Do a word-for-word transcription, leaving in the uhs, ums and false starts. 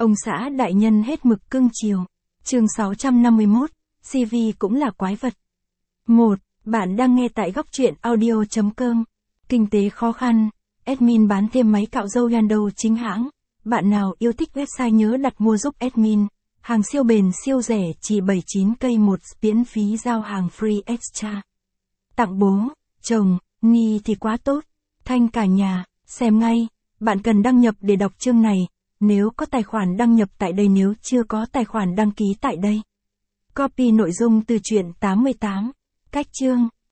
Ông xã đại nhân hết mực cưng chiều. Chương sáu trăm năm mươi mốt, xê vê cũng là quái vật. một. Bạn đang nghe tại góc truyện audio chấm com. Kinh tế khó khăn, admin bán thêm máy cạo râu Yando chính hãng. Bạn nào yêu thích website nhớ đặt mua giúp admin. Hàng siêu bền siêu rẻ chỉ bảy mươi chín cây một, miễn phí giao hàng free extra. Tặng bố, chồng, Nhi thì quá tốt. Thanh cả nhà, xem ngay. Bạn cần đăng nhập để đọc chương này. Nếu có tài khoản đăng nhập tại đây, nếu chưa có tài khoản đăng ký tại đây. Copy nội dung từ truyện tám mươi tám. Cách chương.